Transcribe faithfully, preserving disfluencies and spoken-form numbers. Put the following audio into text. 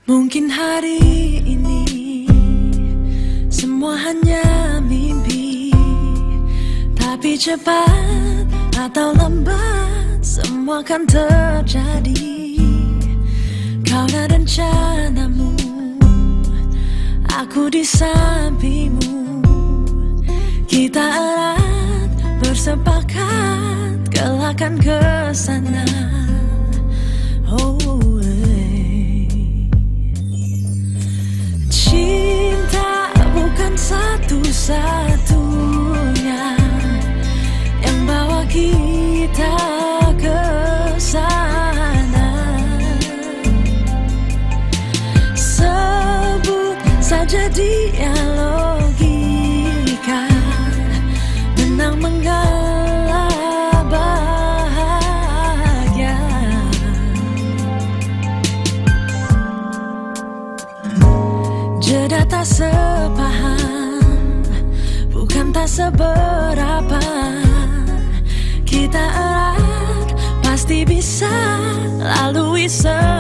Mungkin hari ini semua hanya mimpi, tapi cepat atau lambat semua akan terjadi. Kau dan rencanamu, aku di sampingmu. Kita erat bersepakat kelak akan ke sana. Oh, satu-satunya yang bawa kita ke sana. Sebut saja dia logika, menang mengalah bahagia. Jeda tak sepaham, bukan tak seberapa. Kita erat, pasti bisa lalui semua.